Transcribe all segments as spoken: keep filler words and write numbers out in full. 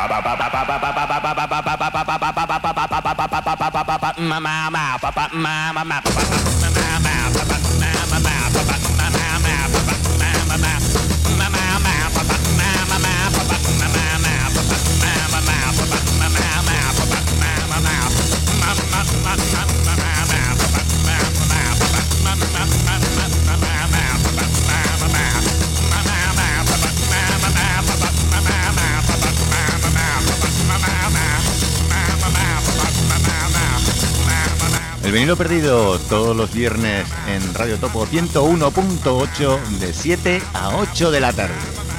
El vinilo perdido todos los viernes en Radio Topo ciento uno punto ocho de siete a ocho de la tarde.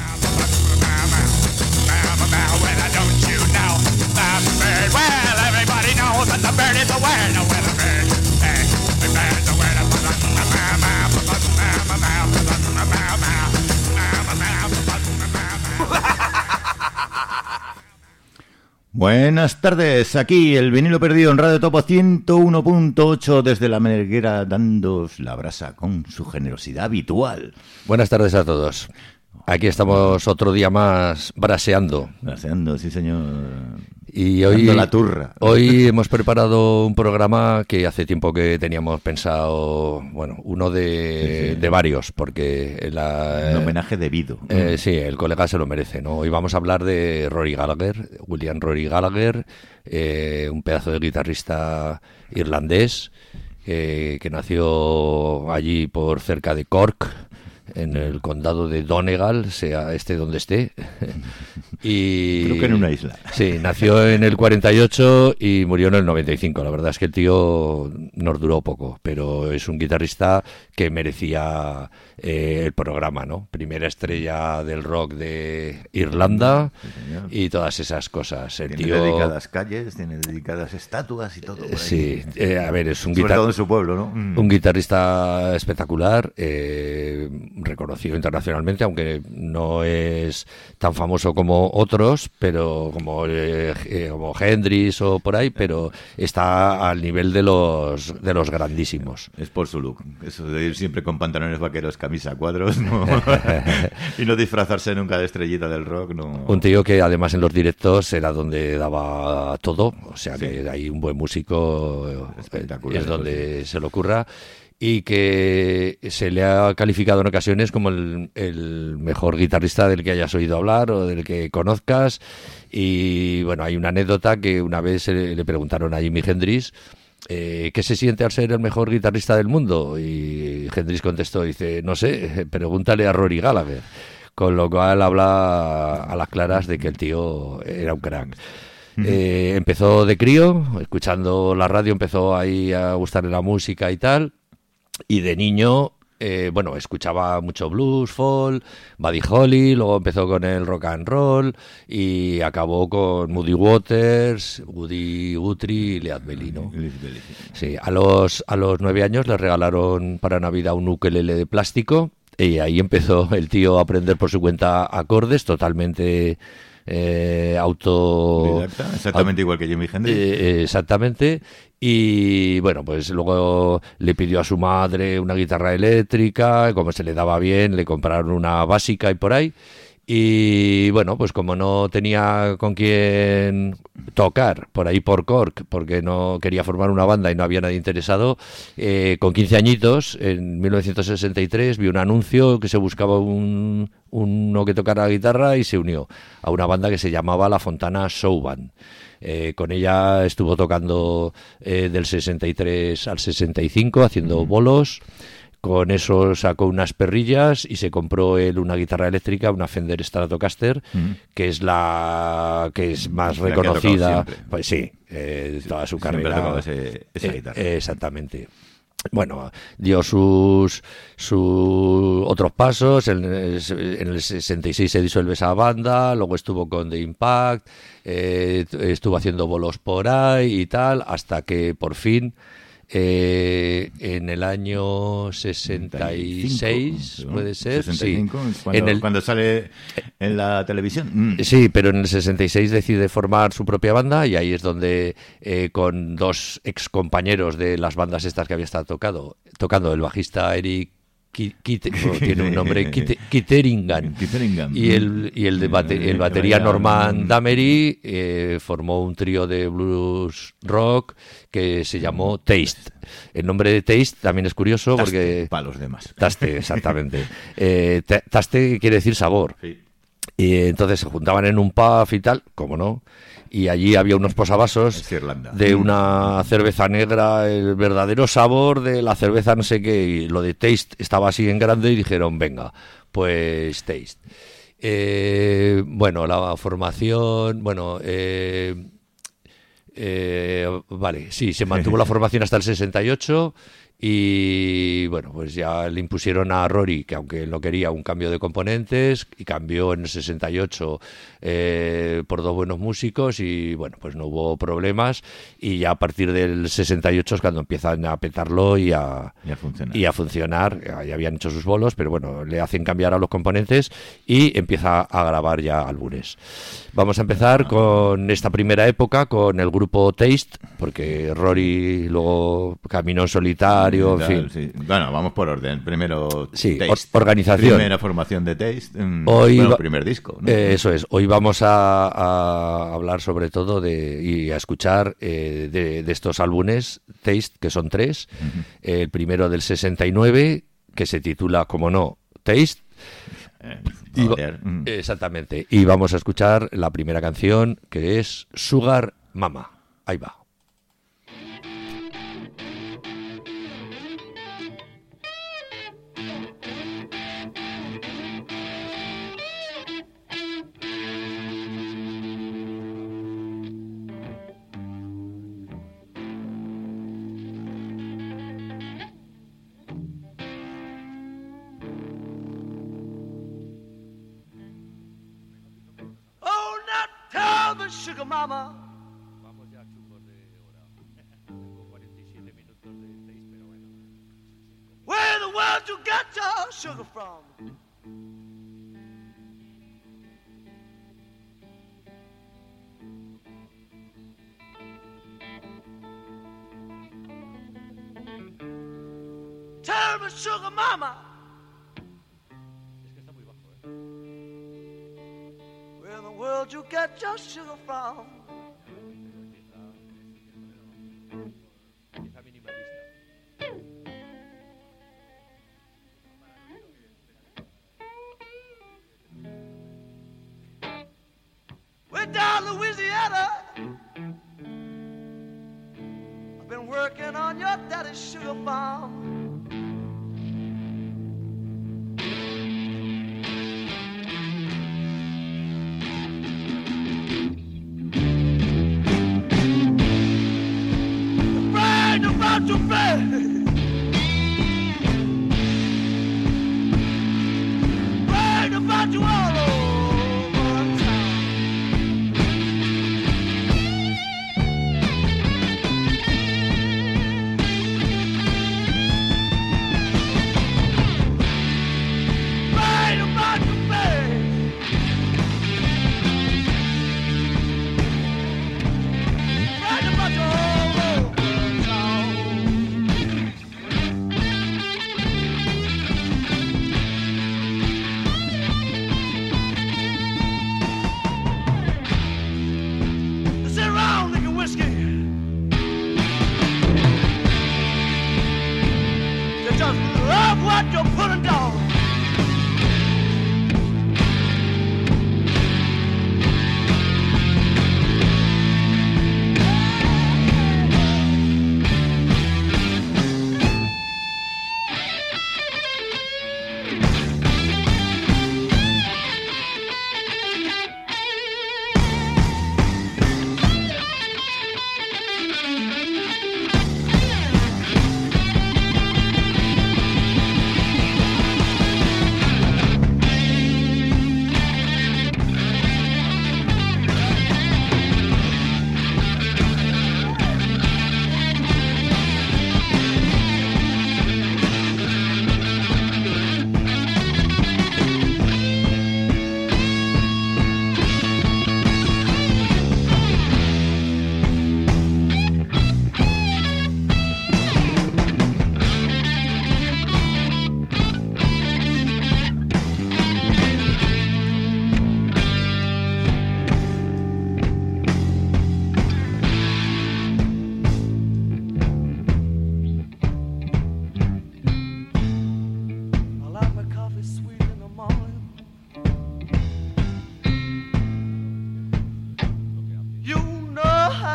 Buenas tardes, aquí el vinilo perdido en Radio Topo ciento uno punto ocho desde la Melguera, dándoos la brasa con su generosidad habitual. Buenas tardes a todos. Aquí estamos otro día más braseando. Braseando, sí señor. Y hoy, dando la turra. Hoy hemos preparado un programa que hace tiempo que teníamos pensado, bueno, uno de, sí, sí. de varios, porque la, un homenaje debido. Eh, sí, el colega se lo merece, ¿no? Hoy vamos a hablar de Rory Gallagher, William Rory Gallagher, eh, un pedazo de guitarrista irlandés eh, que nació allí por cerca de Cork, en el condado de Donegal, sea este donde esté. Y creo que en una isla. Sí, nació en el cuarenta y ocho y murió en el noventa y cinco. La verdad es que el tío nos duró poco, pero es un guitarrista que merecía eh, el programa, ¿no? Primera estrella del rock de Irlanda, sí, y todas esas cosas. El tiene tío... dedicadas calles, tiene dedicadas estatuas y todo. Por ahí. Sí, eh, a ver, es un guitarrista. Sobre todo en su pueblo, ¿no? Un guitarrista espectacular, eh, reconocido internacionalmente, aunque no es tan famoso como otros, pero como, eh, como Hendrix o por ahí, pero está al nivel de los de los grandísimos. Es por su look, eso de ir siempre con pantalones vaqueros, camisa a cuadros, ¿no? Y no disfrazarse nunca de estrellita del rock, ¿no? Un tío que además en los directos era donde daba todo, o sea sí. que hay un buen músico, es donde se le ocurra. Y que se le ha calificado en ocasiones como el, el mejor guitarrista del que hayas oído hablar o del que conozcas. Y bueno, hay una anécdota que una vez le, le preguntaron a Jimi Hendrix eh, ¿qué se siente al ser el mejor guitarrista del mundo? Y Hendrix contestó, dice, no sé, pregúntale a Rory Gallagher. Con lo cual habla a las claras de que el tío era un crack. Eh, empezó de crío, escuchando la radio, empezó ahí a gustarle la música y tal. Y de niño, eh, bueno, escuchaba mucho blues, folk, Buddy Holly, luego empezó con el rock and roll y acabó con Muddy Waters, Woody Guthrie y Lead Belly, ¿no? Sí, a los, a los nueve años le regalaron para Navidad un ukelele de plástico y ahí empezó el tío a aprender por su cuenta acordes totalmente... Eh, auto exactamente aut- igual que Jimi Hendrix eh, exactamente y bueno, pues luego le pidió a su madre una guitarra eléctrica, como se le daba bien le compraron una básica y por ahí. Y bueno, pues como no tenía con quién tocar por ahí por Cork, porque no quería formar una banda y no había nadie interesado, eh, con quince añitos, en mil novecientos sesenta y tres, vi un anuncio que se buscaba un, uno que tocara la guitarra y se unió a una banda que se llamaba La Fontana Show Band. Eh, con ella estuvo tocando eh, del sesenta y tres al sesenta y cinco, haciendo bolos. Con eso sacó unas perrillas y se compró él una guitarra eléctrica, una Fender Stratocaster, mm. que es la que es más la reconocida, pues sí, eh, toda su siempre carrera. Ese, esa eh, guitarra. Eh, exactamente. Bueno, dio sus, sus otros pasos, en el, en el sesenta y seis se disuelve esa banda, luego estuvo con The Impact, eh, estuvo haciendo bolos por ahí y tal, hasta que por fin... Eh, en el año sesenta y seis, sesenta y cinco, puede ser, sesenta y cinco, sí. Es cuando, en el, cuando sale en la televisión. Mm. Sí, pero en el sesenta y seis decide formar su propia banda y ahí es donde eh, con dos ex compañeros de las bandas estas que había estado tocado, tocando, el bajista Eric Kite, oh, tiene un nombre, Kite, Kiteringham. Kiteringham. Y el, y el, de bate, el batería Norman Damery eh, formó un trío de blues rock que se llamó Taste. El nombre de Taste también es curioso Taste, porque... para los demás. Taste, exactamente. eh, taste quiere decir sabor. Sí. Y entonces se juntaban en un pub y tal, como no, y allí había unos posavasos de una cerveza negra, el verdadero sabor de la cerveza no sé qué, y lo de Taste estaba así en grande y dijeron, venga, pues Taste. Eh, bueno, la formación, bueno, eh, eh, vale, sí, se mantuvo la formación hasta el sesenta y ocho. Y bueno, pues ya le impusieron a Rory, que aunque él no quería, un cambio de componentes, y cambió en el sesenta y ocho eh, por dos buenos músicos y bueno, pues no hubo problemas, y ya a partir del sesenta y ocho es cuando empiezan a petarlo y a, y a funcionar. Y a funcionar. Ya habían hecho sus bolos, pero bueno, le hacen cambiar a los componentes y empieza a grabar ya álbumes. Vamos a empezar con esta primera época, con el grupo Taste, porque Rory luego caminó en solitario. En fin. Sí. Bueno, vamos por orden. Primero, sí, Taste. Organización. Primera formación de Taste. Hoy bueno, va... primer disco, ¿no? Eh, eso es. Hoy vamos a, a hablar sobre todo de y a escuchar eh, de, de estos álbumes Taste, que son tres. Uh-huh. El primero del sesenta y nueve, que se titula, como no, Taste. Eh, y va... mm. Exactamente. Y vamos a escuchar la primera canción, que es Sugar Mama. Ahí va. Sugar mama. Vamos ya chungos de hora. Con cuarenta y siete minutos de seis, pero bueno. Where the world you get your sugar from? Tell me, sugar mama. Es que está muy bajo, ¿eh? Where in the world you get your sugar from? Empieza minimalista. We're down Louisiana. I've been working on your daddy's sugar farm. To play. Right about you all over town. Right about you play. Right about you all over town.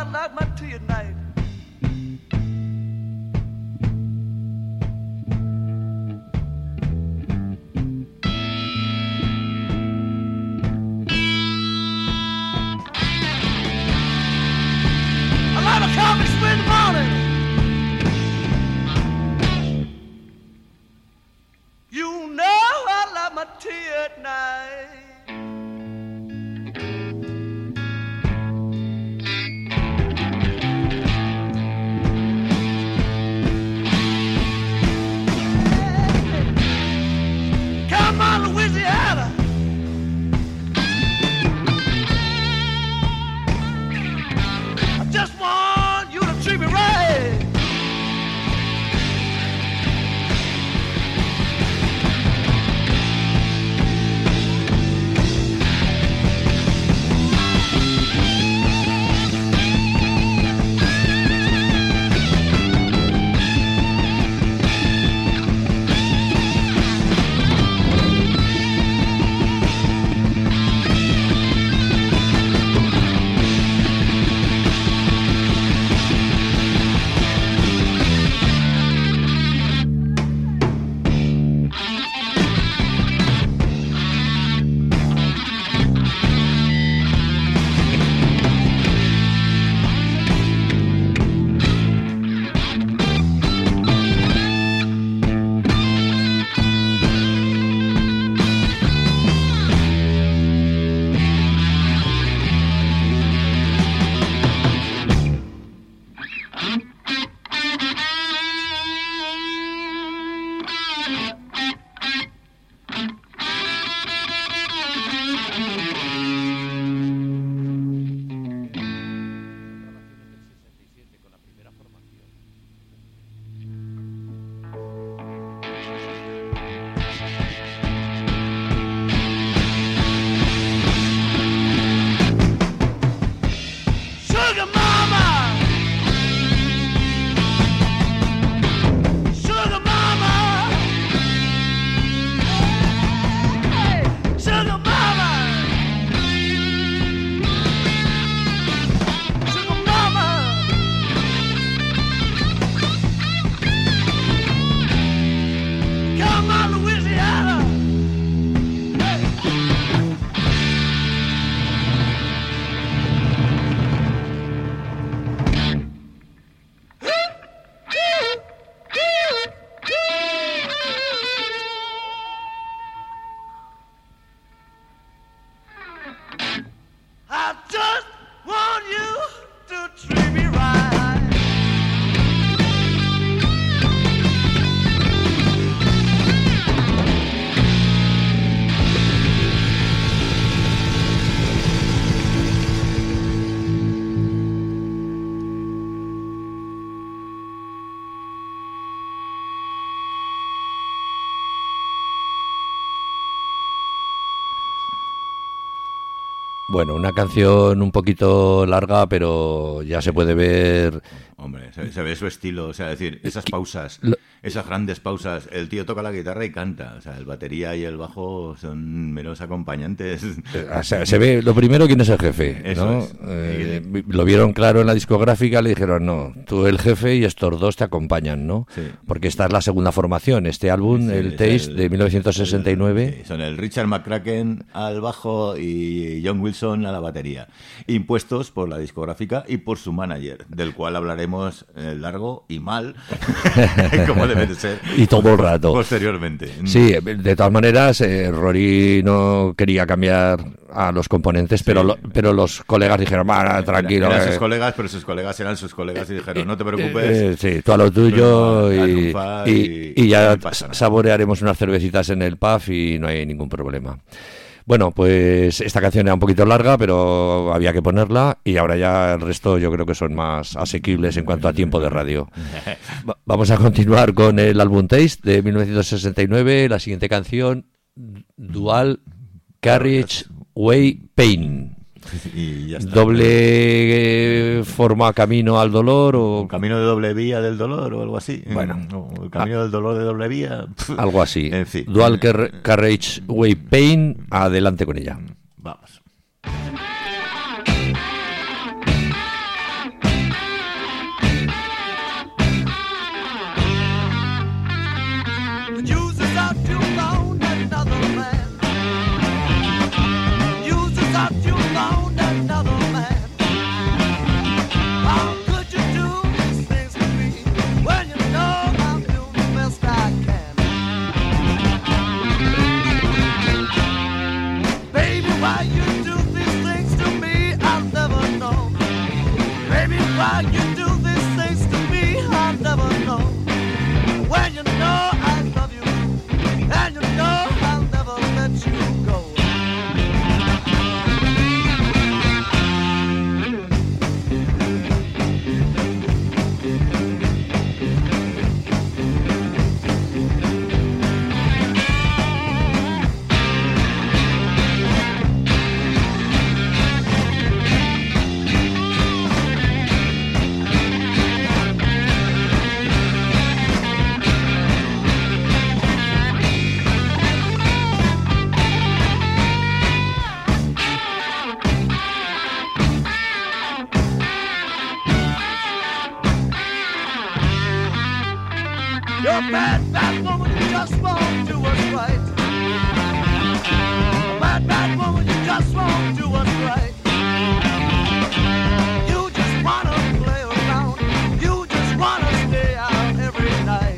I like my tea at night. I like my coffee sweet in the morning. You know I like my tea at night. Come on, Louisiana. I just want you to treat me right. Sugar mama, sugar mama, hey, sugar mama, sugar mama. Come on, Louisiana. I just want you to treat me right. Bueno, una canción un poquito larga, pero ya se puede ver. Hombre, se, se ve su estilo, o sea, decir, esas pausas, Lo- esas grandes pausas, el tío toca la guitarra y canta, o sea, el batería y el bajo son meros acompañantes. O sea, se ve lo primero quién es el jefe, Eso ¿no? es. Eh, vi- lo vieron claro en la discográfica, le dijeron, no, tú el jefe y estos dos te acompañan, ¿no? Sí. Porque esta es la segunda formación, este álbum, Sí, el es Taste el- de mil novecientos sesenta y nueve. Sí, son el Richard McCracken al bajo y John Wilson a la batería, impuestos por la discográfica y por su manager, del cual hablaremos eh, largo y mal, como debe de ser. Y todo el rato. Posteriormente. Sí, de todas maneras, eh, Rory no quería cambiar a los componentes, pero Sí. lo- pero los colegas dijeron, "Va, tranquilo. Eran eh". sus colegas, pero sus colegas eran sus colegas y dijeron, no te preocupes. Eh, sí, tú a lo tuyo a y, triunfar y- y- y ya no pasa nada. saborearemos unas cervecitas en el pub y no hay ningún problema. Bueno, pues esta canción era un poquito larga, pero había que ponerla y ahora ya el resto yo creo que son más asequibles en cuanto a tiempo de radio. Va- vamos a continuar con el álbum Taste de mil novecientos sesenta y nueve, la siguiente canción, Dual Carriage Way Pain. Y ya está. Doble eh, forma camino al dolor o Un camino de doble vía del dolor o algo así. Bueno. O el camino del dolor de doble vía. algo así. En fin. Dual Car- Carriage Way Pain, adelante con ella. Vamos. why you do these things to me, I'll never know. When you know I love you, and you know I'll never let you go. You're a bad, bad woman, you just won't do us right. A bad, bad woman, you just won't do us right. You just wanna play around, you just wanna stay out every night.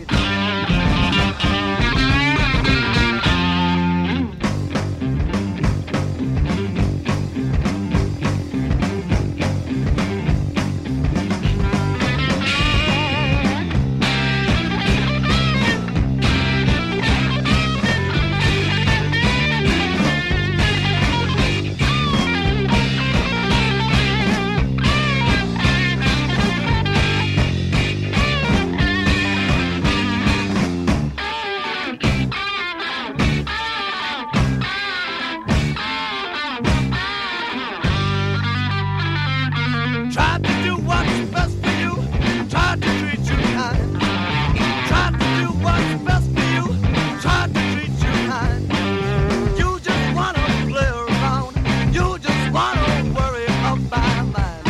Tried to do what's best for you, tried to treat you kind. Tried to do what's best for you, tried to treat you kind. You just wanna play around, you just wanna worry about my mind.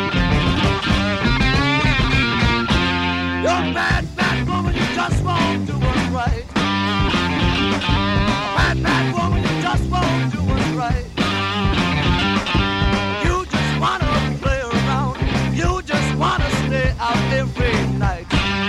You're a bad, bad woman, you just won't do us right. A bad, bad woman, you just won't do us right. You just wanna play around, you just wanna stay out every night.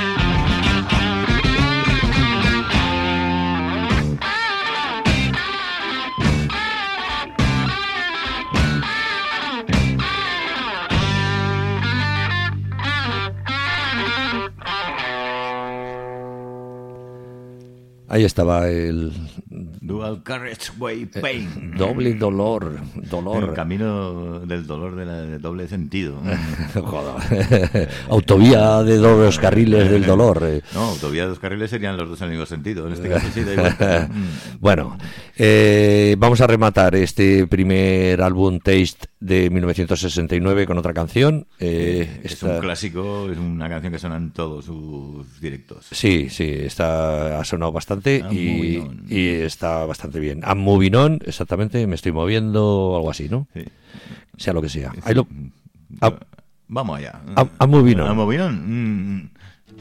Ahí estaba el Dual Carriageway Pain. doble dolor, dolor. El camino del dolor de, la, de doble sentido. Joder. Autovía de dos carriles del dolor. No, autovía de dos carriles serían los dos en el mismo sentido. En este caso sí da igual. Bueno, eh, vamos a rematar este primer álbum Taste de mil novecientos sesenta y nueve con otra canción. Eh, es esta... un clásico, es una canción que suena en todos sus directos. Sí, sí, está, ha sonado bastante I'm y, moving on. y está bastante bien. I'm moving on, exactamente, me estoy moviendo o algo así, ¿no? Sí. Sea lo que sea. Ahí lo... I'm, Vamos allá. I'm, I'm moving on. I'm moving on. Mm.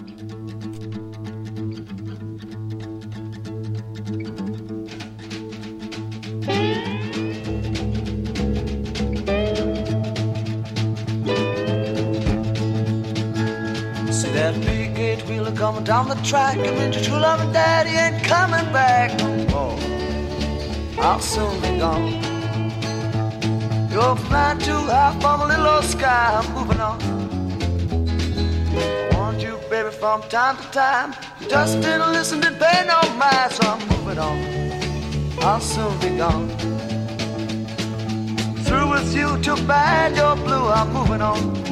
See that big eight wheeler coming down the track, and then your true loving daddy ain't coming back no more. I'll soon be gone. You're flying too high from a little old sky. I'm moving on. I want you, baby, from time to time. You just didn't listen, didn't pay no mind, so I'm moving on. I'll soon be gone. Through with you, too bad you're blue. I'm moving on.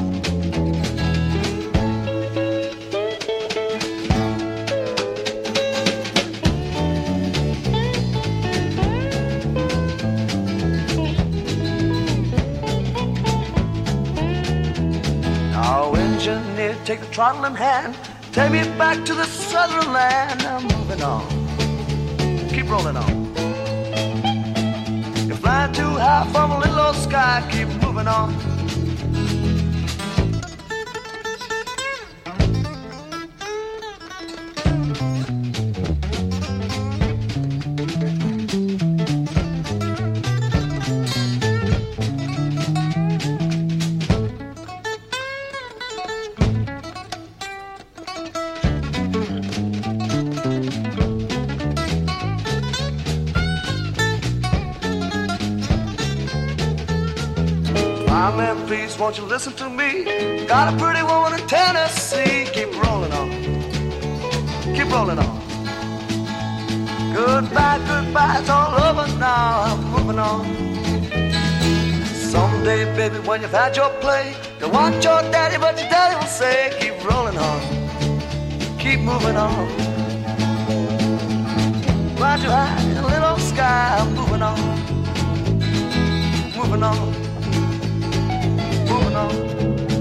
Engineer, take the throttle in hand, take me back to the southern land. I'm moving on, keep rolling on. You're flying too high from a little old sky, keep moving on. Now, man, please, won't you listen to me? Got a pretty woman in Tennessee. Keep rolling on. Keep rolling on. Goodbye, goodbye, it's all over now. I'm moving on. Someday, baby, when you've had your play, you want your daddy, but your daddy will say, keep rolling on. Keep moving on. Fly too high in a little sky. I'm moving on. Moving on. Moving on.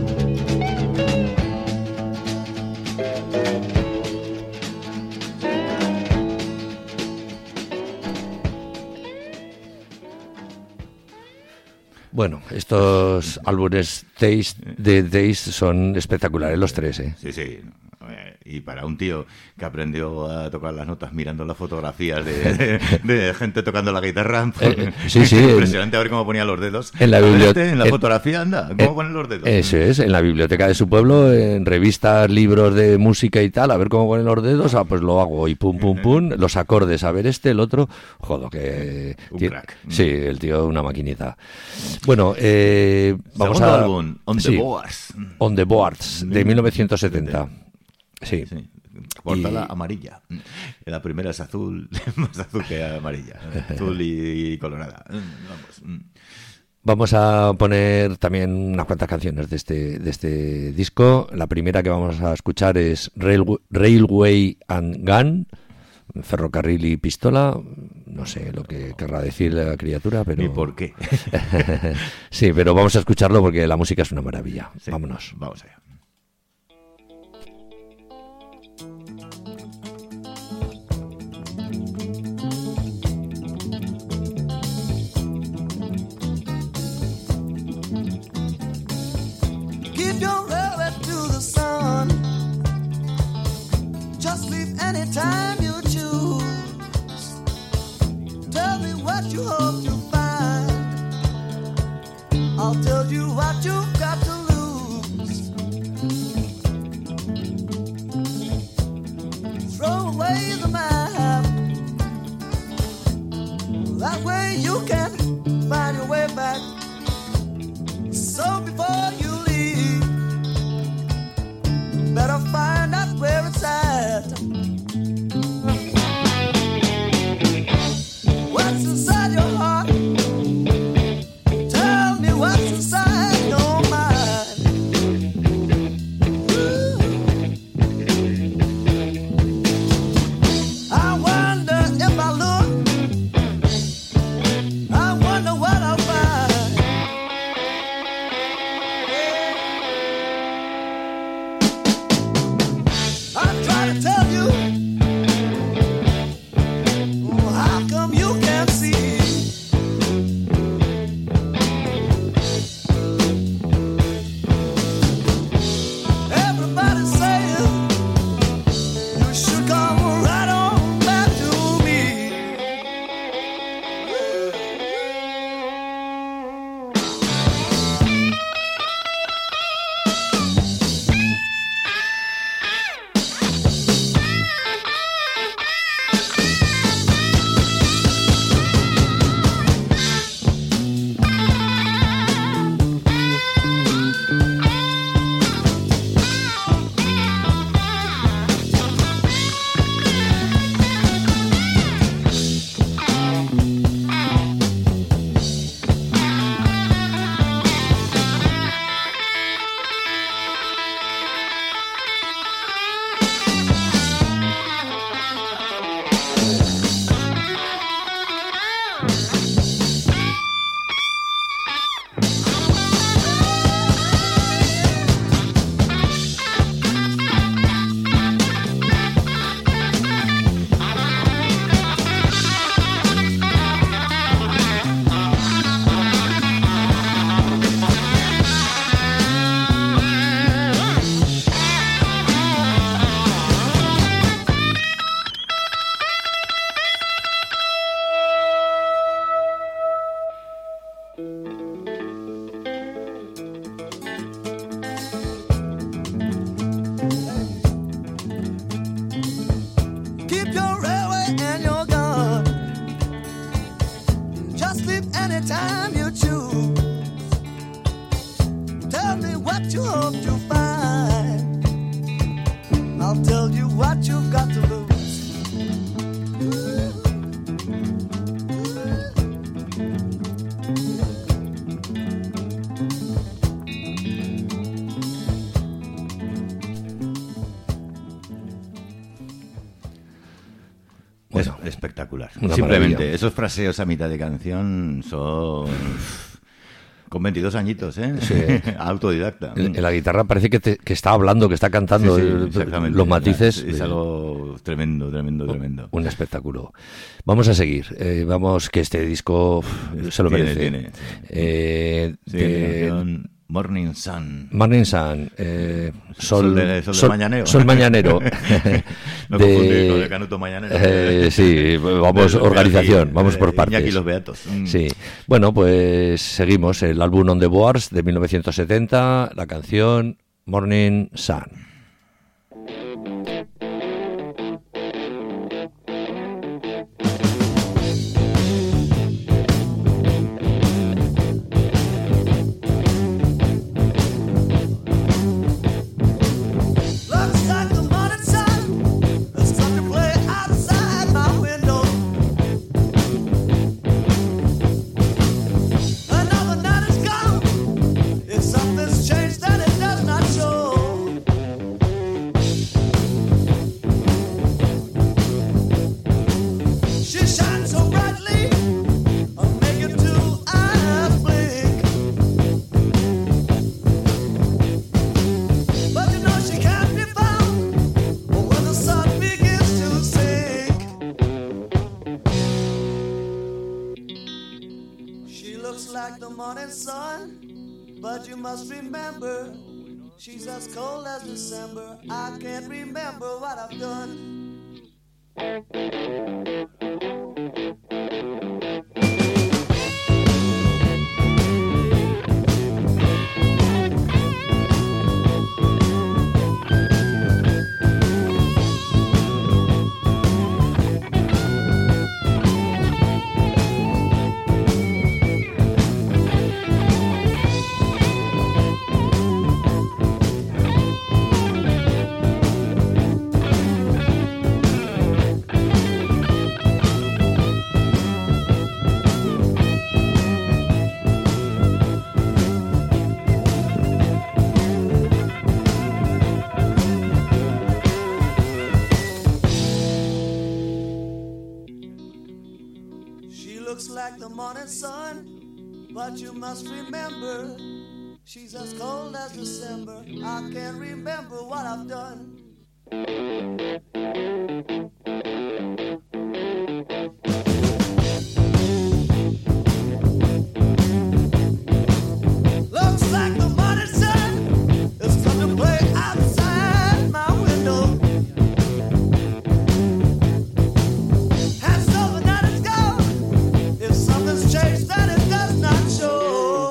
Bueno, estos álbumes Taste, de Taste son espectaculares, los tres, ¿eh? Sí, sí. Y para un tío que aprendió a tocar las notas mirando las fotografías de, de, de gente tocando la guitarra, pues, eh, sí, sí, impresionante en, a ver cómo ponía los dedos. En la, este, en la en, fotografía, anda, ¿cómo en, ponen los dedos? Eso es, en la biblioteca de su pueblo, en revistas, libros de música y tal, a ver cómo ponen los dedos, ah, pues lo hago, y pum, pum, pum, los acordes, a ver este, el otro, joder, que... Un tiene, crack. Sí, el tío, una maquinita. Bueno, eh, vamos Segundo a... álbum, On the sí, Boards. On the Boards, de mil novecientos setenta. Sí. sí. Portada y... amarilla. La primera es azul, más azul que amarilla. Azul y, y colorada. Vamos. Vamos a poner también unas cuantas canciones de este, de este disco. La primera que vamos a escuchar es Railway, Railway and Gun, ferrocarril y pistola. No sé lo que querrá decir la criatura, pero... ¿Y por qué? Sí, pero vamos a escucharlo porque la música es una maravilla. Sí, vámonos. Vamos allá. Keep your railway to the sun. Just leave anytime you choose. Tell me what you hope to find. I'll tell you what you've got to lose. Throw away the map. That way you can find your way back. So before you leave, better find out where it's at. What's inside your heart? Tell me what's inside your mind. Ooh. I wonder if I look, I wonder what I'll find. what you hope to find. I'll tell you what you've got to lose. Bueno, es espectacular. Una Simplemente, maravilla. esos fraseos a mitad de canción son... Con veintidós añitos, ¿eh? Sí. Autodidacta. En, en la guitarra parece que, te- que está hablando, que está cantando. Sí, sí, eh, exactamente. Los matices. Es, es eh, algo tremendo, tremendo, tremendo. Un espectáculo. Vamos a seguir. Eh, vamos, que este disco uf, se lo Tiene, merece. tiene, sí. Eh, Sí, de- la canción Morning Sun. Morning Sun, eh, sol, Sol de- sol de mañanero. Sol mañanero. No De- confundir con el Canuto Mañanero. Eh, sí, vamos, De- de- organización, de- vamos por de partes. Iñaki los Beatos. Mm. Sí, bueno, pues seguimos. El álbum On the Boards de mil novecientos setenta, la canción Morning Sun. Looks like the morning sun has come to play outside my window. Another night is gone. If something's changed, then it does not show. She shines so brightly, I'll make your two eyes blink. But you know she can't be found when the sun begins to sink. She looks like the morning sun, but you must remember she's as cold as December. I can't remember what I've done. She looks like the morning sun, but you must remember she's as cold as December. I can't remember what I've done. Looks like the morning sun has come to play outside my window. And so the night is gone. If something's changed, then it does not show.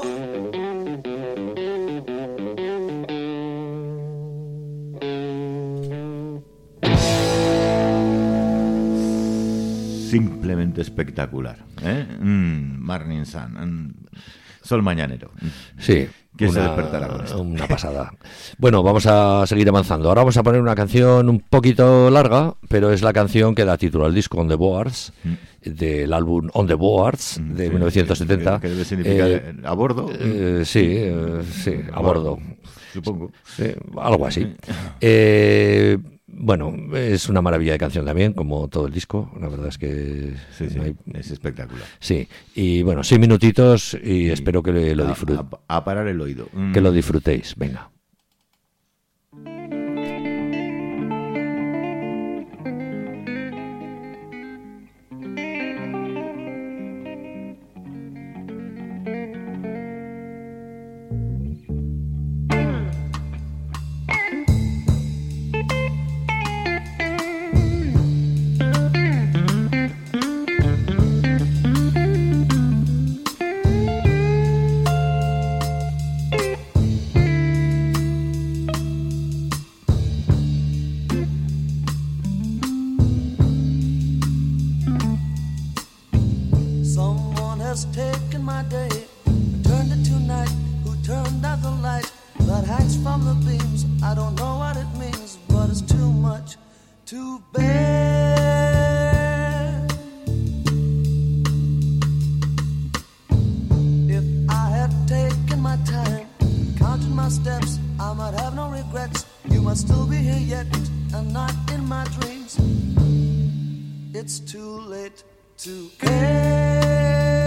Simplemente espectacular. ¿eh? Mm, Morning Sun. mm, Sol mañanero. Sí. ¿Quién se una- despertará con esto? Una pasada. Bueno, vamos a seguir avanzando. Ahora vamos a poner una canción un poquito larga, pero es la canción que da título al disco On the Boards, del álbum On the Boards de Sí, mil novecientos setenta. Que, que debe significar Eh, a bordo. eh, sí, eh, sí, a bordo. Supongo. Sí, algo así. Eh, bueno, es una maravilla de canción también, como todo el disco. La verdad es que Sí, sí, no hay- es espectacular. sí. Y bueno, seis minutitos y espero que lo A- disfrutéis. a, a parar el oído. Mm. Que lo disfrutéis. Venga. to bear. If I had taken my time, counted my steps, I might have no regrets. You might still be here yet, and not in my dreams. It's too late to care.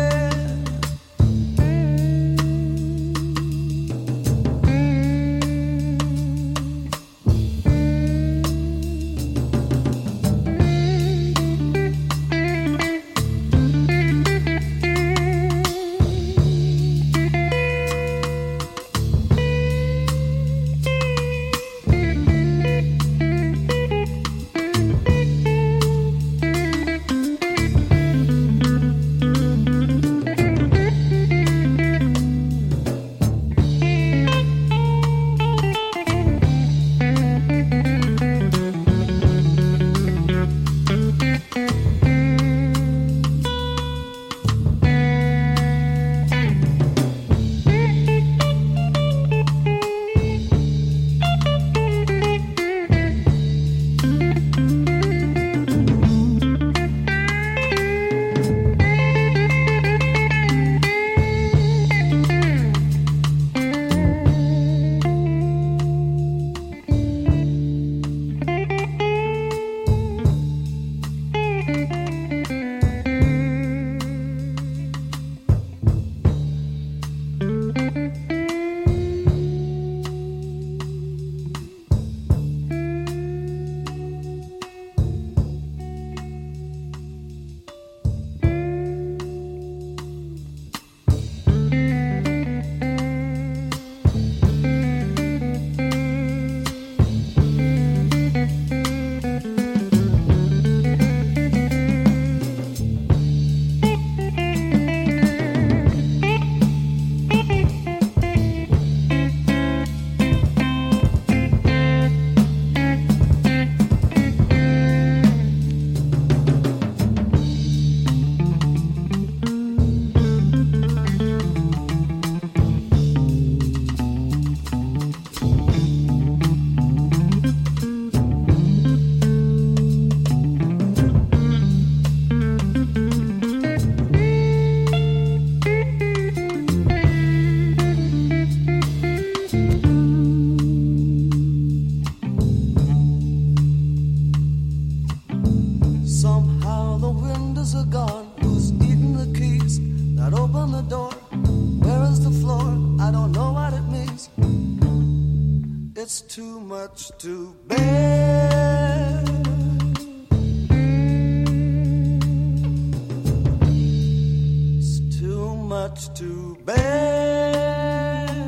It's too much to bear. It's too much to bear.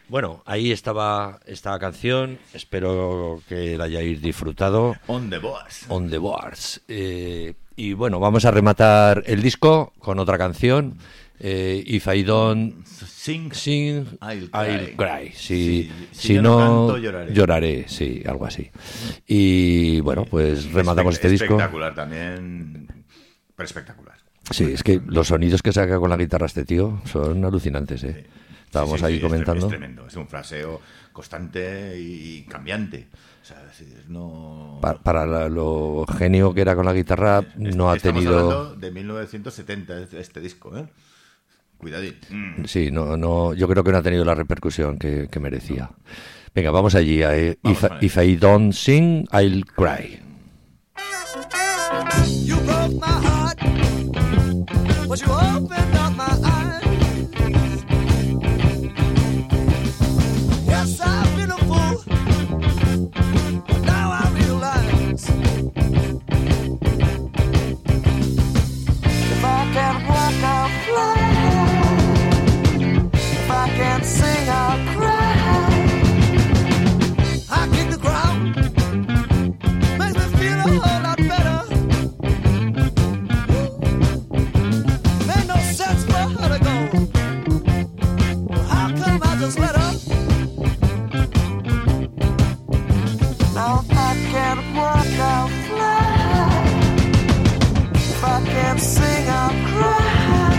Bueno, ahí estaba esta canción, espero que la hayáis disfrutado. On the Boards. On the Boards. Eh, y bueno, vamos a rematar el disco con otra canción. Eh, If I don't Sing, sing, I'll I'll cry. cry. Si, Si- si si yo no no, canto, lloraré. lloraré. Sí, algo así. Y bueno, pues rematamos Espect- este disco. Espectacular también. Pero espectacular. Sí, es que los sonidos que saca con la guitarra este tío son alucinantes, ¿eh? Estábamos Sí, sí, ahí sí, es tre- comentando. Es tremendo, es un fraseo constante y cambiante. O sea, es decir, no... Pa- para la- lo genio que era con la guitarra, no ha Estamos tenido... hablando de mil novecientos setenta este- este disco, ¿eh? Cuidadín. Mm. Sí, no, no, yo creo que no ha tenido la repercusión que, que merecía. Venga, vamos allí. A, eh, Vamos if, con él. if I don't sing, I'll cry. You broke my heart, but you opened up my eyes. Yes, I've been a fool, but now I realize if I can walk, I'll fly. If I can sing, I'll cry. I kick the ground, makes me feel a whole lot better. Made no sense for her to go. How come I just let her? Now if I can't walk, I'll fly. If I can't sing, I'll cry.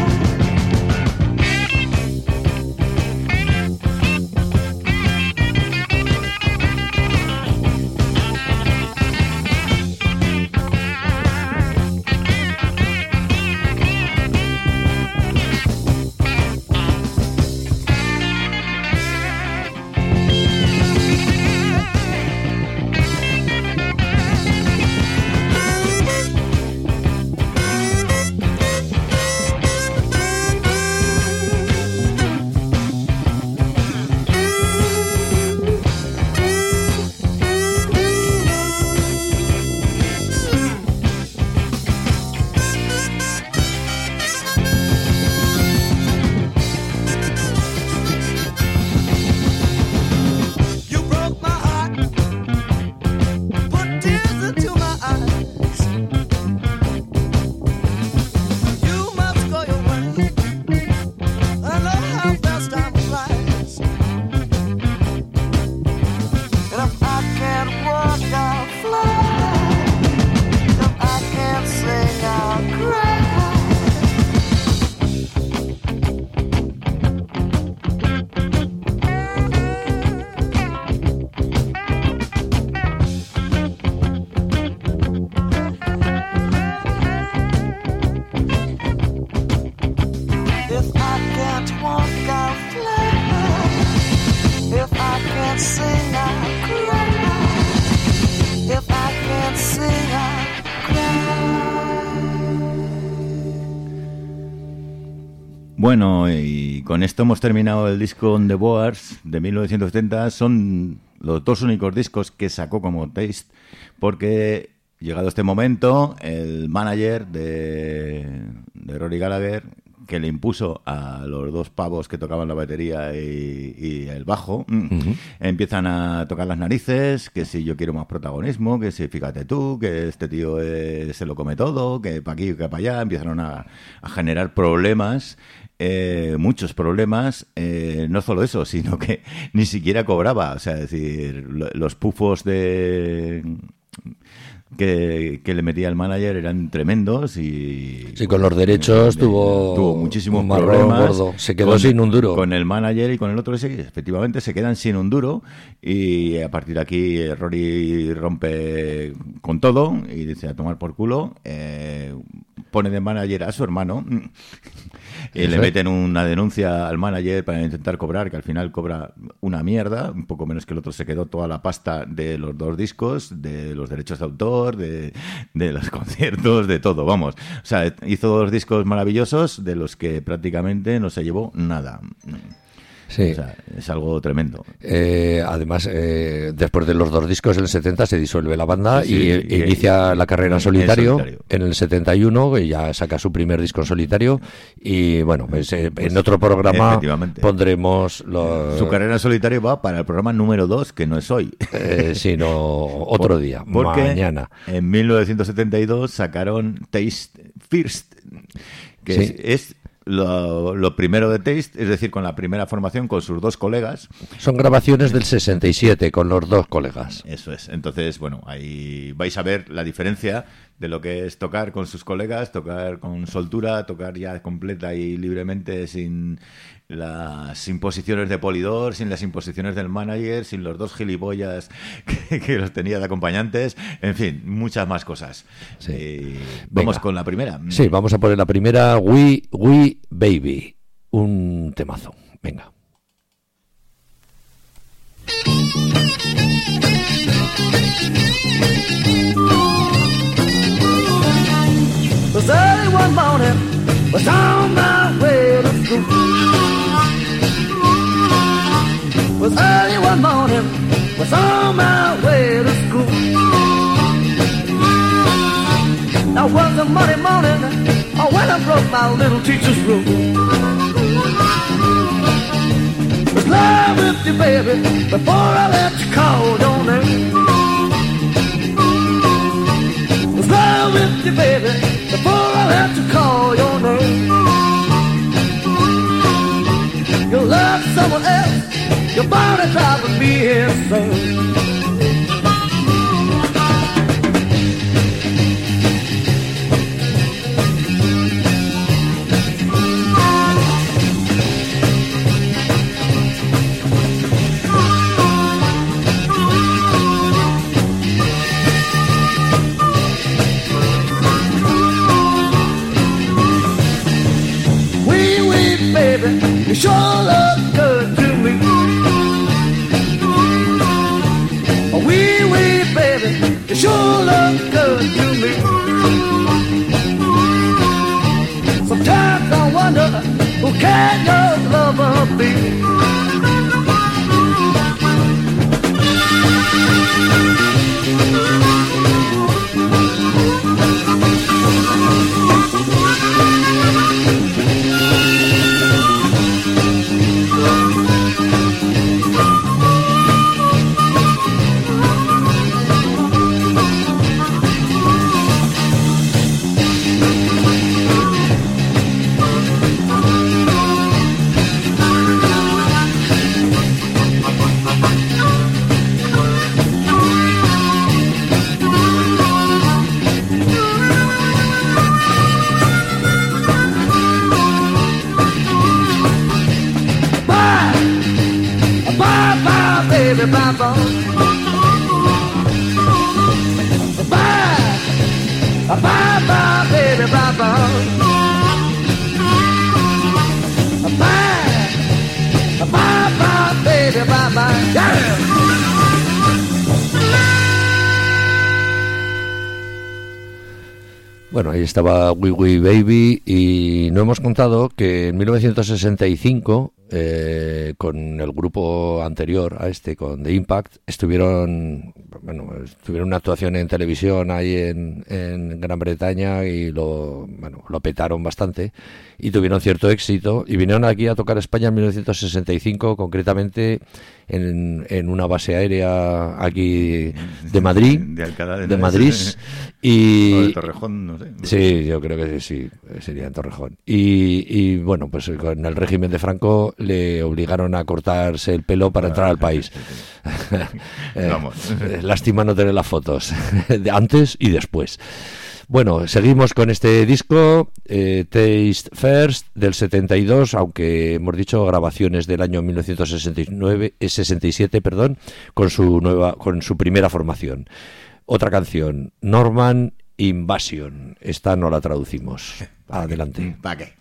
You broke my heart, put tears into my eyes. You must go your way. I know how fast time flies. And if I can't walk, I'll fly. If I can't sing, I'll cry. If I can't walk, I'll fly. If I can't sing, I'll cry. If I can't sing, I'll cry. Bueno, y con esto hemos terminado el disco On the Boards de mil novecientos setenta. Son los dos únicos discos que sacó como Taste, porque llegado este momento, el manager de, de Rory Gallagher, que le impuso a los dos pavos que tocaban la batería y, y el bajo, Ujú. empiezan a tocar las narices, que si yo quiero más protagonismo, que si fíjate tú, que este tío eh, se lo come todo, que para aquí, que para allá, empezaron a, a generar problemas, eh, muchos problemas, eh, no solo eso, sino que ni siquiera cobraba, o sea, es decir, lo- los pufos de... Que, que le metía el manager eran tremendos y... Sí, con los derechos eh, tuvo tuvo muchísimos un marrón problemas. gordo. Se quedó con- sin un duro. Con el manager y con el otro, sí, efectivamente se quedan sin un duro y a partir de aquí eh, Rory rompe con todo y dice a tomar por culo, eh, pone de manager a su hermano y Eso le es. meten una denuncia al manager para intentar cobrar, que al final cobra una mierda, un poco menos que el otro. Se quedó toda la pasta de los dos discos, de los derechos de autor, de, de los conciertos, de todo, vamos. O sea, hizo dos discos maravillosos de los que prácticamente no se llevó nada. Sí. O sea, es algo tremendo. Eh, además, eh, después de los dos discos, en el setenta se disuelve la banda Sí, y, y- e inicia la carrera en solitario, solitario. en el setenta y uno, que ya saca su primer disco en solitario. Y bueno, pues, eh, Pues, en otro programa efectivamente. pondremos los, Su carrera en solitario va para el programa número dos, que no es hoy. eh, sino otro Por- día, porque mañana. en mil novecientos setenta y dos sacaron Taste First, que Sí. es, es lo, lo primero de Taste, es decir, con la primera formación, con sus dos colegas. Son grabaciones del sesenta y siete con los dos colegas. Eso es. Entonces, bueno, ahí vais a ver la diferencia de lo que es tocar con sus colegas, tocar con soltura, tocar ya completa y libremente, sin las imposiciones de Polydor, sin las imposiciones del manager, sin los dos gilipollas que, que los tenía de acompañantes, en fin, muchas más cosas. Sí. Eh, vamos Venga. con la primera. Sí, vamos a poner la primera, We, We Baby, un temazo. Venga. Was early one morning, was on my way to school. Was early one morning, was on my way to school. Now was a Monday morning, oh, when I broke my little teacher's rule. Was love with you, baby, before I let you call your name. Was love with you, baby, before I let you call your name. You love someone else, your body driving me insane. Wee wee baby, you sure look good to me. Oh, wee wee baby, you sure look good to me. Sometimes I wonder who can your lover be. Bye, bye, bye, baby, bye, bye. Bye, bye, bye, baby, bye, bye. Bye, bye, bye, baby, bye, bye. Yeah. Bueno, ahí estaba Wee Wee Baby y no hemos contado que en mil novecientos sesenta y cinco, eh, con el grupo anterior a este, con The Impact, estuvieron, bueno, tuvieron una actuación en televisión ahí en, en Gran Bretaña y lo, bueno, lo petaron bastante y tuvieron cierto éxito y vinieron aquí a tocar España en mil novecientos sesenta y cinco, concretamente en, en una base aérea aquí de Madrid, De Alcalá de de Henares. Madrid O y de Torrejón, no sé. sí, yo creo que sí, sería en Torrejón. Y, y bueno, pues con el régimen de Franco le obligaron a cortarse el pelo para entrar al país. Eh, Vamos. eh, Lástima no tener las fotos de antes y después. Bueno, seguimos con este disco, eh, Taste First, del setenta y dos, aunque hemos dicho grabaciones del año mil novecientos sesenta y nueve, eh, sesenta y siete, perdón, con su nueva, con su primera formación. Otra canción, Norman Invasion. Esta no la traducimos. Adelante. ¿Para qué?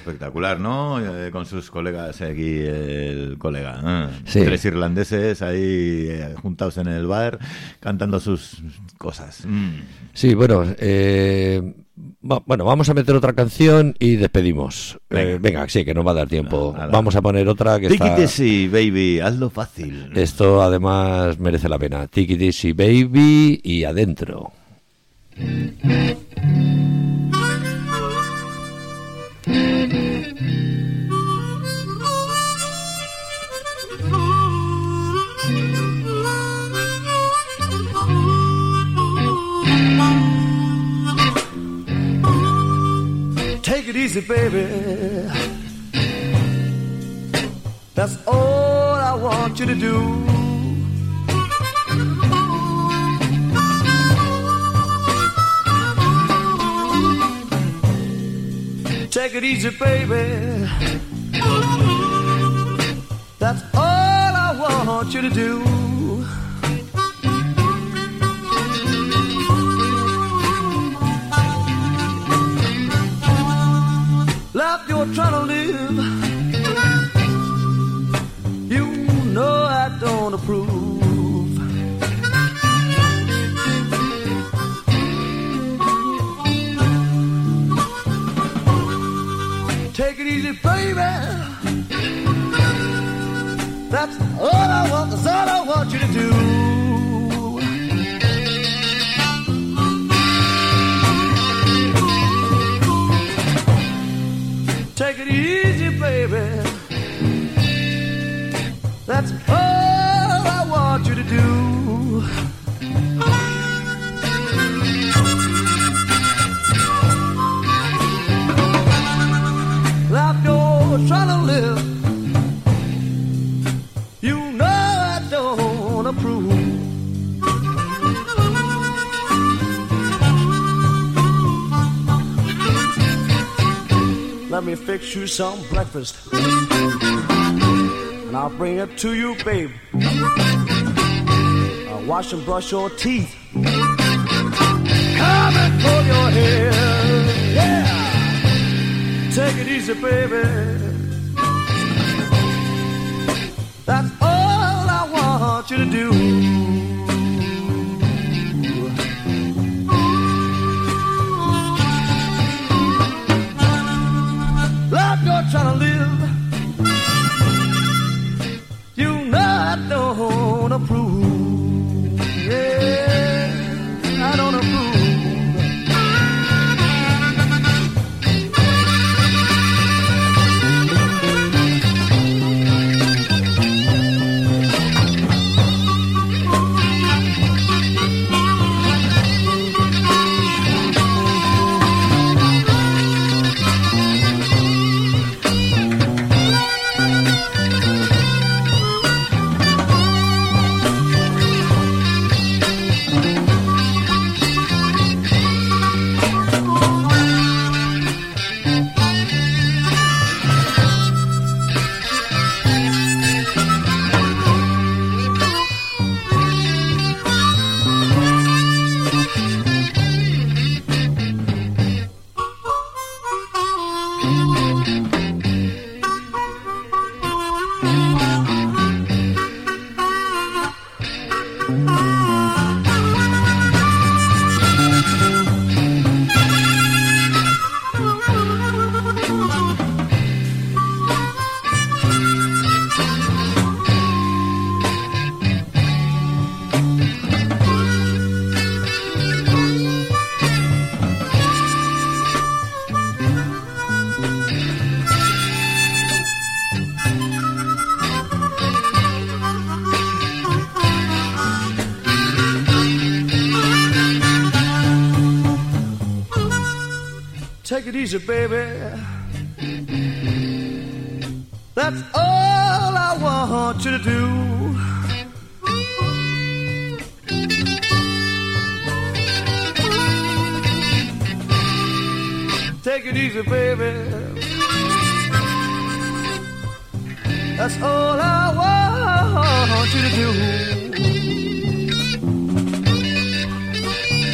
espectacular, ¿no? Eh, con sus colegas aquí, el colega. ¿eh? Sí. Tres irlandeses ahí eh, juntados en el bar, cantando sus cosas. Mm. Sí, bueno, eh, va- bueno, vamos a meter otra canción y despedimos. Venga. Eh, venga, sí, que nos va a dar tiempo. Nada. Vamos a poner otra que Take está... it easy, baby, hazlo fácil. Esto además merece la pena. Take it easy, baby, y adentro. Take it easy, baby. That's all I want you to do. Take it easy, baby. That's all I want you to do. Life you're trying to live, you know I don't approve. Take it easy, baby. That's all I want, that's all I want you to do. Take it easy, baby. That's all I want you to do. Life you're trying to live, you know I don't approve. Let me fix you some breakfast, and I'll bring it to you, babe. I'll wash and brush your teeth. Come and pull your hair, yeah. Take it easy, baby. That's all I want you to do. Life you're trying to live, you know I don't approve. Yeah, I don't approve. Take it easy, baby. That's all I want you to do. Take it easy, baby. That's all I want you to do.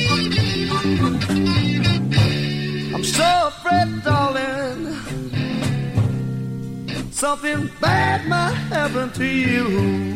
I'm so afraid, darling, something bad might happen to you.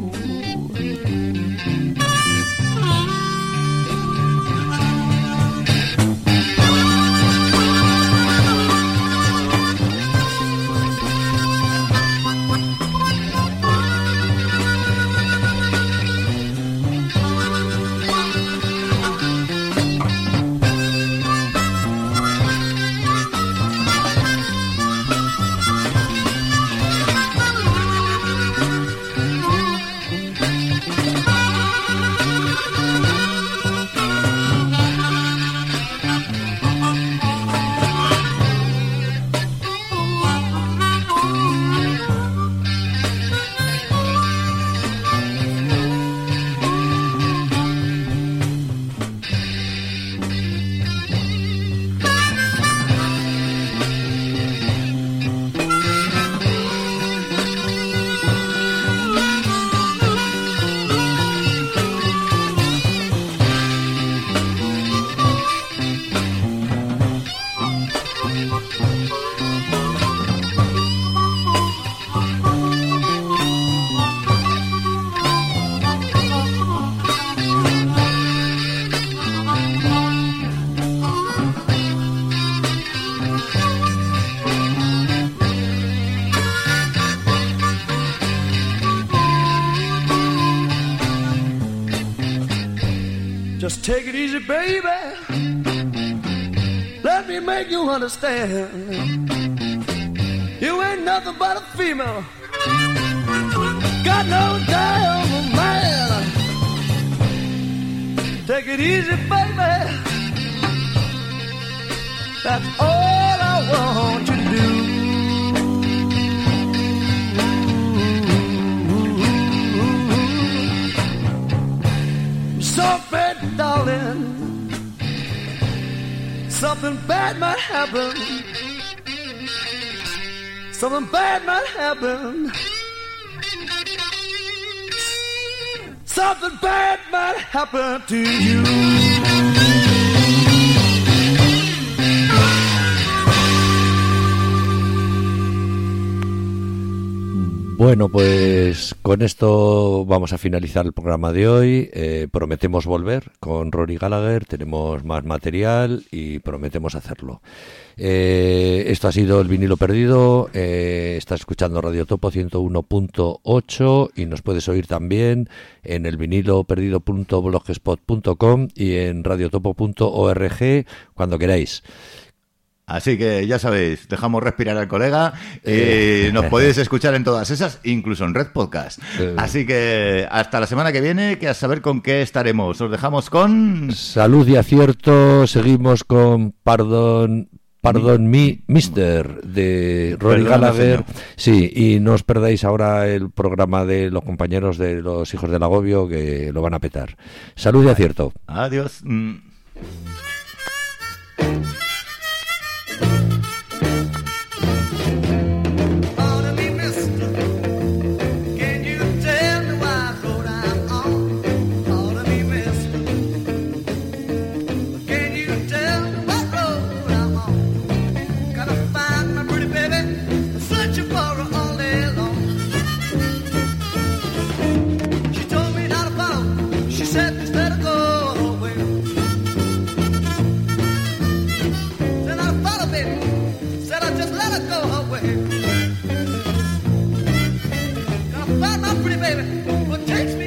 Just take it easy, baby. Let me make you understand. You ain't nothing but a female. Got no damn man. Take it easy, baby. That's all I want you to do. Something, darling, something bad might happen. Something bad might happen. Something bad might happen to you. Bueno, pues con esto vamos a finalizar el programa de hoy. Eh, prometemos volver con Rory Gallagher, tenemos más material y prometemos hacerlo. Eh, esto ha sido El Vinilo Perdido. Eh, estás escuchando Radio Topo ciento uno punto ocho y nos puedes oír también en el vinilo perdido punto blogspot punto com y en radiotopo punto org cuando queráis. Así que ya sabéis, dejamos respirar al colega y nos podéis escuchar en todas esas, incluso en Red Podcast. Así que hasta la semana que viene, que a saber con qué estaremos. Os dejamos con... Salud y acierto, seguimos con Pardon... Pardon Me, Mister de Rory Gallagher. Sí, y no os perdáis ahora el programa de los compañeros de los Hijos del Agobio, que lo van a petar. Salud y acierto. Adiós. Mm. Find my pretty baby, well, takes